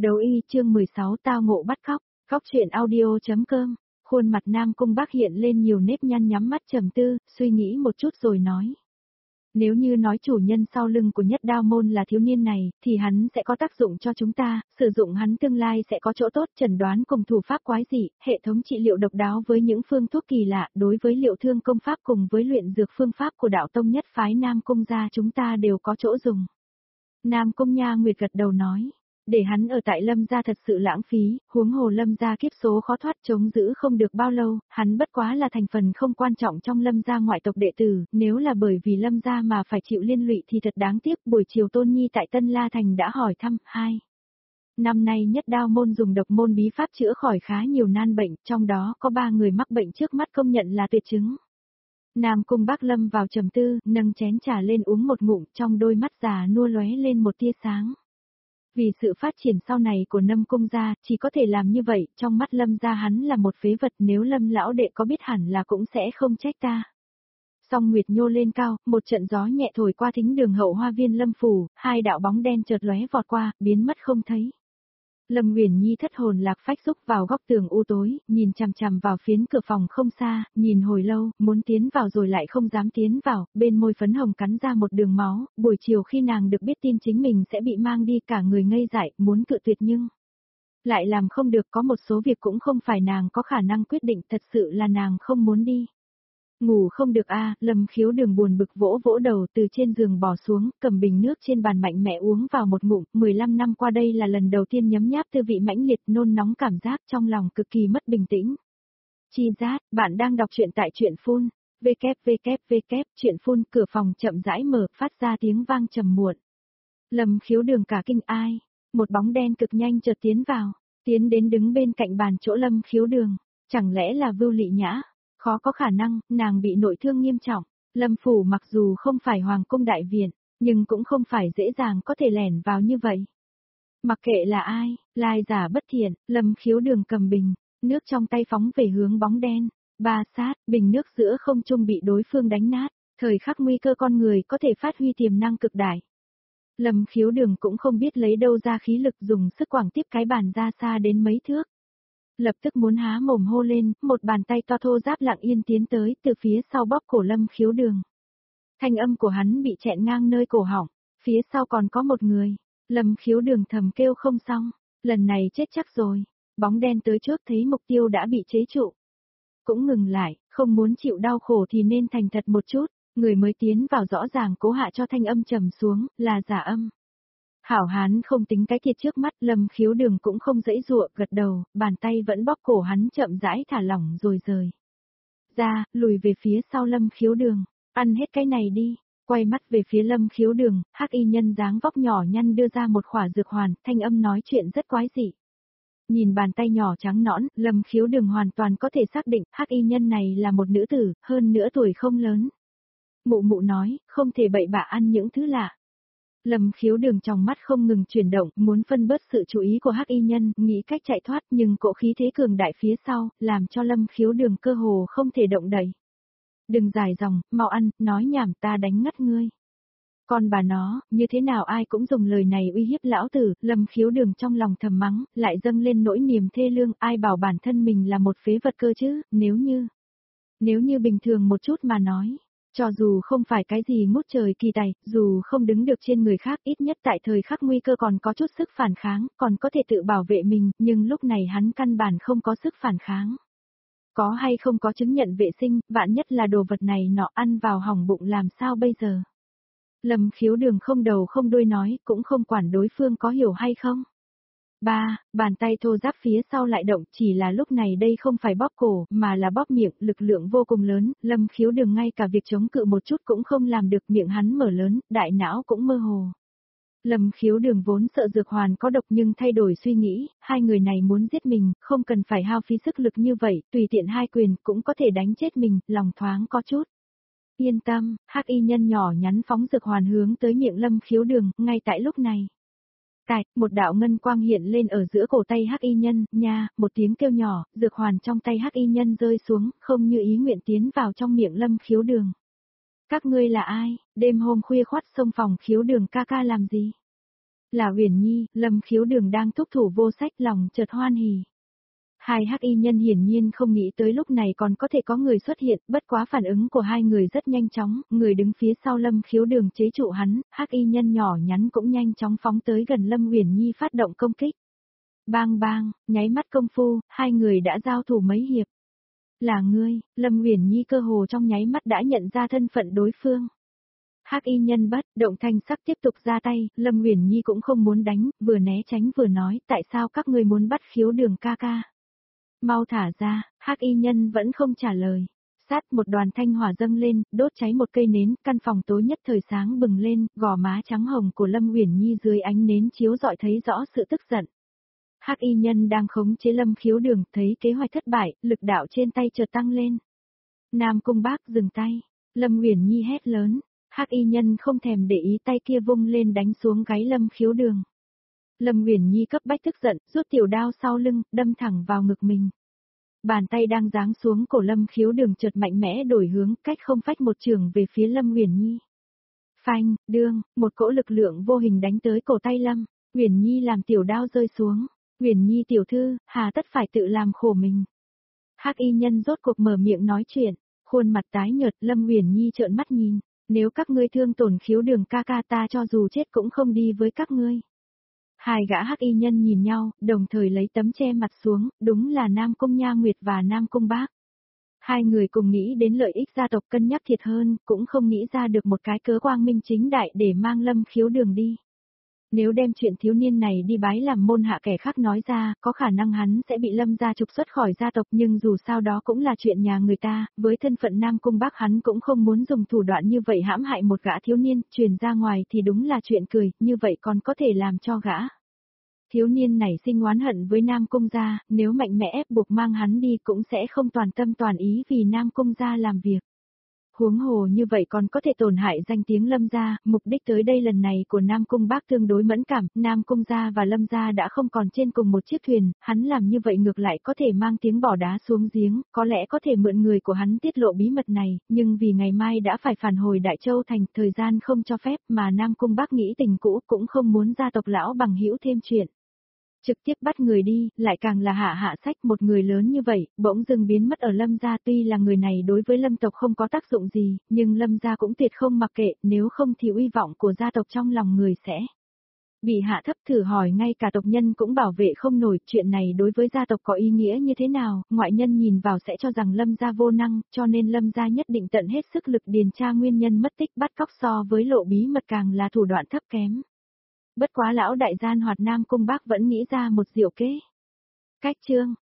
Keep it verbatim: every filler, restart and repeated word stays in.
Đấu y chương mười sáu tao ngộ bắt cóc, cóc truyện audio.com, khuôn mặt Nam Cung Bắc hiện lên nhiều nếp nhăn nhắm mắt trầm tư, suy nghĩ một chút rồi nói. Nếu như nói chủ nhân sau lưng của Nhất Đao Môn là thiếu niên này, thì hắn sẽ có tác dụng cho chúng ta, sử dụng hắn tương lai sẽ có chỗ tốt, chẩn đoán cùng thủ pháp quái dị, hệ thống trị liệu độc đáo với những phương thuốc kỳ lạ, đối với liệu thương công pháp cùng với luyện dược phương pháp của đạo tông nhất phái Nam Cung gia chúng ta đều có chỗ dùng. Nam Cung Nha Nguyệt gật đầu nói. Để hắn ở tại Lâm gia thật sự lãng phí, huống hồ Lâm gia kiếp số khó thoát chống giữ không được bao lâu, hắn bất quá là thành phần không quan trọng trong Lâm gia ngoại tộc đệ tử, nếu là bởi vì Lâm gia mà phải chịu liên lụy thì thật đáng tiếc. Buổi chiều Tôn Nhi tại Tân La Thành đã hỏi thăm, hai. Năm nay Nhất Đao Môn dùng độc môn bí pháp chữa khỏi khá nhiều nan bệnh, trong đó có ba người mắc bệnh trước mắt công nhận là tuyệt chứng. Nam Cung Bắc lâm vào trầm tư, nâng chén trà lên uống một ngụm, trong đôi mắt già nua lóe lên một tia sáng. Vì sự phát triển sau này của Nam Cung gia, chỉ có thể làm như vậy, trong mắt Lâm gia hắn là một phế vật, nếu Lâm lão đệ có biết hẳn là cũng sẽ không trách ta. Song Nguyệt nhô lên cao, một trận gió nhẹ thổi qua thính đường hậu hoa viên Lâm phủ, hai đạo bóng đen chợt lóe vọt qua, biến mất không thấy. Lâm Uyển Nhi thất hồn lạc phách xúc vào góc tường u tối, nhìn chằm chằm vào phiến cửa phòng không xa, nhìn hồi lâu, muốn tiến vào rồi lại không dám tiến vào, bên môi phấn hồng cắn ra một đường máu, buổi chiều khi nàng được biết tin chính mình sẽ bị mang đi cả người ngây dại, muốn cự tuyệt nhưng lại làm không được, có một số việc cũng không phải nàng có khả năng quyết định, thật sự là nàng không muốn đi. Ngủ không được a, à, Lâm Khiếu Đường buồn bực vỗ vỗ đầu từ trên giường bò xuống, cầm bình nước trên bàn mạnh mẽ uống vào một ngụm, mười lăm năm qua đây là lần đầu tiên nhấm nháp tư vị mãnh liệt, nôn nóng cảm giác trong lòng cực kỳ mất bình tĩnh. Chi Giác, bạn đang đọc truyện tại truyện phun, www, truyện phun, cửa phòng chậm rãi mở, phát ra tiếng vang trầm muộn. Lâm Khiếu Đường cả kinh ai, một bóng đen cực nhanh chợt tiến vào, tiến đến đứng bên cạnh bàn chỗ Lâm Khiếu Đường, chẳng lẽ là Vưu Lị Nhã? Khó có khả năng, nàng bị nội thương nghiêm trọng. Lâm phủ mặc dù không phải hoàng cung đại viện, nhưng cũng không phải dễ dàng có thể lẻn vào như vậy. Mặc kệ là ai, lai giả bất thiện, Lâm Khiếu Đường cầm bình, nước trong tay phóng về hướng bóng đen. Ba sát, bình nước giữa không trung bị đối phương đánh nát, thời khắc nguy cơ con người có thể phát huy tiềm năng cực đại. Lâm Khiếu Đường cũng không biết lấy đâu ra khí lực dùng sức quẳng tiếp cái bàn ra xa đến mấy thước. Lập tức muốn há mồm hô lên, một bàn tay to thô ráp lặng yên tiến tới, từ phía sau bóp cổ Lâm Khiếu Đường. Thanh âm của hắn bị chẹn ngang nơi cổ họng, phía sau còn có một người. Lâm Khiếu Đường thầm kêu không xong, lần này chết chắc rồi. Bóng đen tới chốt thấy mục tiêu đã bị chế trụ. Cũng ngừng lại, không muốn chịu đau khổ thì nên thành thật một chút, người mới tiến vào rõ ràng cố hạ cho thanh âm trầm xuống, là giả âm. Hảo hán không tính cái thiệt trước mắt, Lâm Khiếu Đường cũng không dãy dụa, gật đầu, bàn tay vẫn bóp cổ hắn chậm rãi thả lỏng rồi rời. Ra, lùi về phía sau Lâm Khiếu Đường, ăn hết cái này đi, quay mắt về phía Lâm Khiếu Đường, hắc y nhân dáng vóc nhỏ nhăn đưa ra một khỏa dược hoàn, thanh âm nói chuyện rất quái dị. Nhìn bàn tay nhỏ trắng nõn, Lâm Khiếu Đường hoàn toàn có thể xác định, hắc y nhân này là một nữ tử, hơn nữa tuổi không lớn. Mụ mụ nói, không thể bậy bạ ăn những thứ lạ. Lâm Khiếu Đường trong mắt không ngừng chuyển động, muốn phân bớt sự chú ý của hắc y nhân, nghĩ cách chạy thoát, nhưng cỗ khí thế cường đại phía sau, làm cho Lâm Khiếu Đường cơ hồ không thể động đậy. Đừng dài dòng, mau ăn, nói nhảm ta đánh ngất ngươi. Còn bà nó, như thế nào ai cũng dùng lời này uy hiếp lão tử, Lâm Khiếu Đường trong lòng thầm mắng, lại dâng lên nỗi niềm thê lương, ai bảo bản thân mình là một phế vật cơ chứ, nếu như, nếu như bình thường một chút mà nói. Cho dù không phải cái gì ngút trời kỳ tài, dù không đứng được trên người khác, ít nhất tại thời khắc nguy cơ còn có chút sức phản kháng, còn có thể tự bảo vệ mình, nhưng lúc này hắn căn bản không có sức phản kháng. Có hay không có chứng nhận vệ sinh, vạn nhất là đồ vật này nọ ăn vào hỏng bụng làm sao bây giờ? Lâm Khiếu Đường không đầu không đuôi nói, cũng không quản đối phương có hiểu hay không. Ba, bàn tay thô ráp phía sau lại động, chỉ là lúc này đây không phải bóp cổ, mà là bóp miệng, lực lượng vô cùng lớn, Lâm Khiếu Đường ngay cả việc chống cự một chút cũng không làm được, miệng hắn mở lớn, đại não cũng mơ hồ. Lâm Khiếu Đường vốn sợ dược hoàn có độc nhưng thay đổi suy nghĩ, hai người này muốn giết mình, không cần phải hao phí sức lực như vậy, tùy tiện hai quyền cũng có thể đánh chết mình, lòng thoáng có chút. Yên tâm, hắc y nhân nhỏ nhắn phóng dược hoàn hướng tới miệng Lâm Khiếu Đường, ngay tại lúc này. Cạch, một đạo ngân quang hiện lên ở giữa cổ tay hắc y nhân, nha, một tiếng kêu nhỏ, dược hoàn trong tay hắc y nhân rơi xuống, không như ý nguyện tiến vào trong miệng Lâm Khiếu Đường. Các ngươi là ai, đêm hôm khuya khoắt xông phòng Khiếu Đường ca ca làm gì? Là Uyển Nhi, Lâm Khiếu Đường đang thúc thủ vô sách lòng chợt hoan hỉ. Hai hắc y nhân hiển nhiên không nghĩ tới lúc này còn có thể có người xuất hiện, bất quá phản ứng của hai người rất nhanh chóng, người đứng phía sau Lâm Khiếu Đường chế trụ hắn, hắc y nhân nhỏ nhắn cũng nhanh chóng phóng tới gần Lâm Uyển Nhi phát động công kích. Bang bang, nháy mắt công phu, hai người đã giao thủ mấy hiệp. Là ngươi, Lâm Uyển Nhi cơ hồ trong nháy mắt đã nhận ra thân phận đối phương. Hắc y nhân bất động thanh sắc tiếp tục ra tay, Lâm Uyển Nhi cũng không muốn đánh, vừa né tránh vừa nói, tại sao các ngươi muốn bắt Khiếu Đường ca ca? Mau thả ra, hắc y nhân vẫn không trả lời. Sát một đoàn thanh hỏa dâng lên, đốt cháy một cây nến, căn phòng tối nhất thời sáng bừng lên, gò má trắng hồng của Lâm Uyển Nhi dưới ánh nến chiếu rọi thấy rõ sự tức giận. Hắc y nhân đang khống chế Lâm Khiếu Đường, thấy kế hoạch thất bại, lực đạo trên tay chợt tăng lên. Nam Cung Bác dừng tay, Lâm Uyển Nhi hét lớn, hắc y nhân không thèm để ý tay kia vung lên đánh xuống gáy Lâm Khiếu Đường. Lâm Uyển Nhi cấp bách tức giận, rút tiểu đao sau lưng, đâm thẳng vào ngực mình. Bàn tay đang giáng xuống cổ Lâm Khiếu Đường chợt mạnh mẽ đổi hướng, cách không phách một trường về phía Lâm Uyển Nhi. Phanh, đương, một cỗ lực lượng vô hình đánh tới cổ tay Lâm Uyển Nhi làm tiểu đao rơi xuống. Uyển Nhi tiểu thư, hà tất phải tự làm khổ mình. Hắc y nhân rốt cuộc mở miệng nói chuyện, khuôn mặt tái nhợt, Lâm Uyển Nhi trợn mắt nhìn, nếu các ngươi thương tổn Khiếu Đường ca ca ta cho dù chết cũng không đi với các ngươi. Hai gã hắc y nhân nhìn nhau, đồng thời lấy tấm che mặt xuống, đúng là Nam Cung Nha Nguyệt và Nam Cung Bác. Hai người cùng nghĩ đến lợi ích gia tộc cân nhắc thiệt hơn, cũng không nghĩ ra được một cái cớ quang minh chính đại để mang Lâm Khiếu Đường đi. Nếu đem chuyện thiếu niên này đi bái làm môn hạ kẻ khác nói ra, có khả năng hắn sẽ bị Lâm gia trục xuất khỏi gia tộc, nhưng dù sao đó cũng là chuyện nhà người ta, với thân phận Nam Cung Bác hắn cũng không muốn dùng thủ đoạn như vậy hãm hại một gã thiếu niên, truyền ra ngoài thì đúng là chuyện cười, như vậy còn có thể làm cho gã thiếu niên này sinh oán hận với Nam Cung gia, nếu mạnh mẽ ép buộc mang hắn đi cũng sẽ không toàn tâm toàn ý vì Nam Cung gia làm việc. Huống hồ như vậy còn có thể tổn hại danh tiếng Lâm gia, mục đích tới đây lần này của Nam Cung Bác tương đối mẫn cảm, Nam Cung gia và Lâm gia đã không còn trên cùng một chiếc thuyền, hắn làm như vậy ngược lại có thể mang tiếng bỏ đá xuống giếng, có lẽ có thể mượn người của hắn tiết lộ bí mật này, nhưng vì ngày mai đã phải phản hồi Đại Châu thành, thời gian không cho phép mà Nam Cung Bác nghĩ tình cũ cũng không muốn gia tộc lão bằng hữu thêm chuyện. Trực tiếp bắt người đi, lại càng là hạ hạ sách, một người lớn như vậy, bỗng dưng biến mất ở Lâm gia, tuy là người này đối với Lâm tộc không có tác dụng gì, nhưng Lâm gia cũng tuyệt không mặc kệ, nếu không thì uy vọng của gia tộc trong lòng người sẽ bị hạ thấp, thử hỏi ngay cả tộc nhân cũng bảo vệ không nổi, chuyện này đối với gia tộc có ý nghĩa như thế nào, ngoại nhân nhìn vào sẽ cho rằng Lâm gia vô năng, cho nên Lâm gia nhất định tận hết sức lực điều tra nguyên nhân mất tích bắt cóc, so với lộ bí mật càng là thủ đoạn thấp kém. Bất quá lão đại gian hoạt Nam Cung Bác vẫn nghĩ ra một diệu kế. Cách chương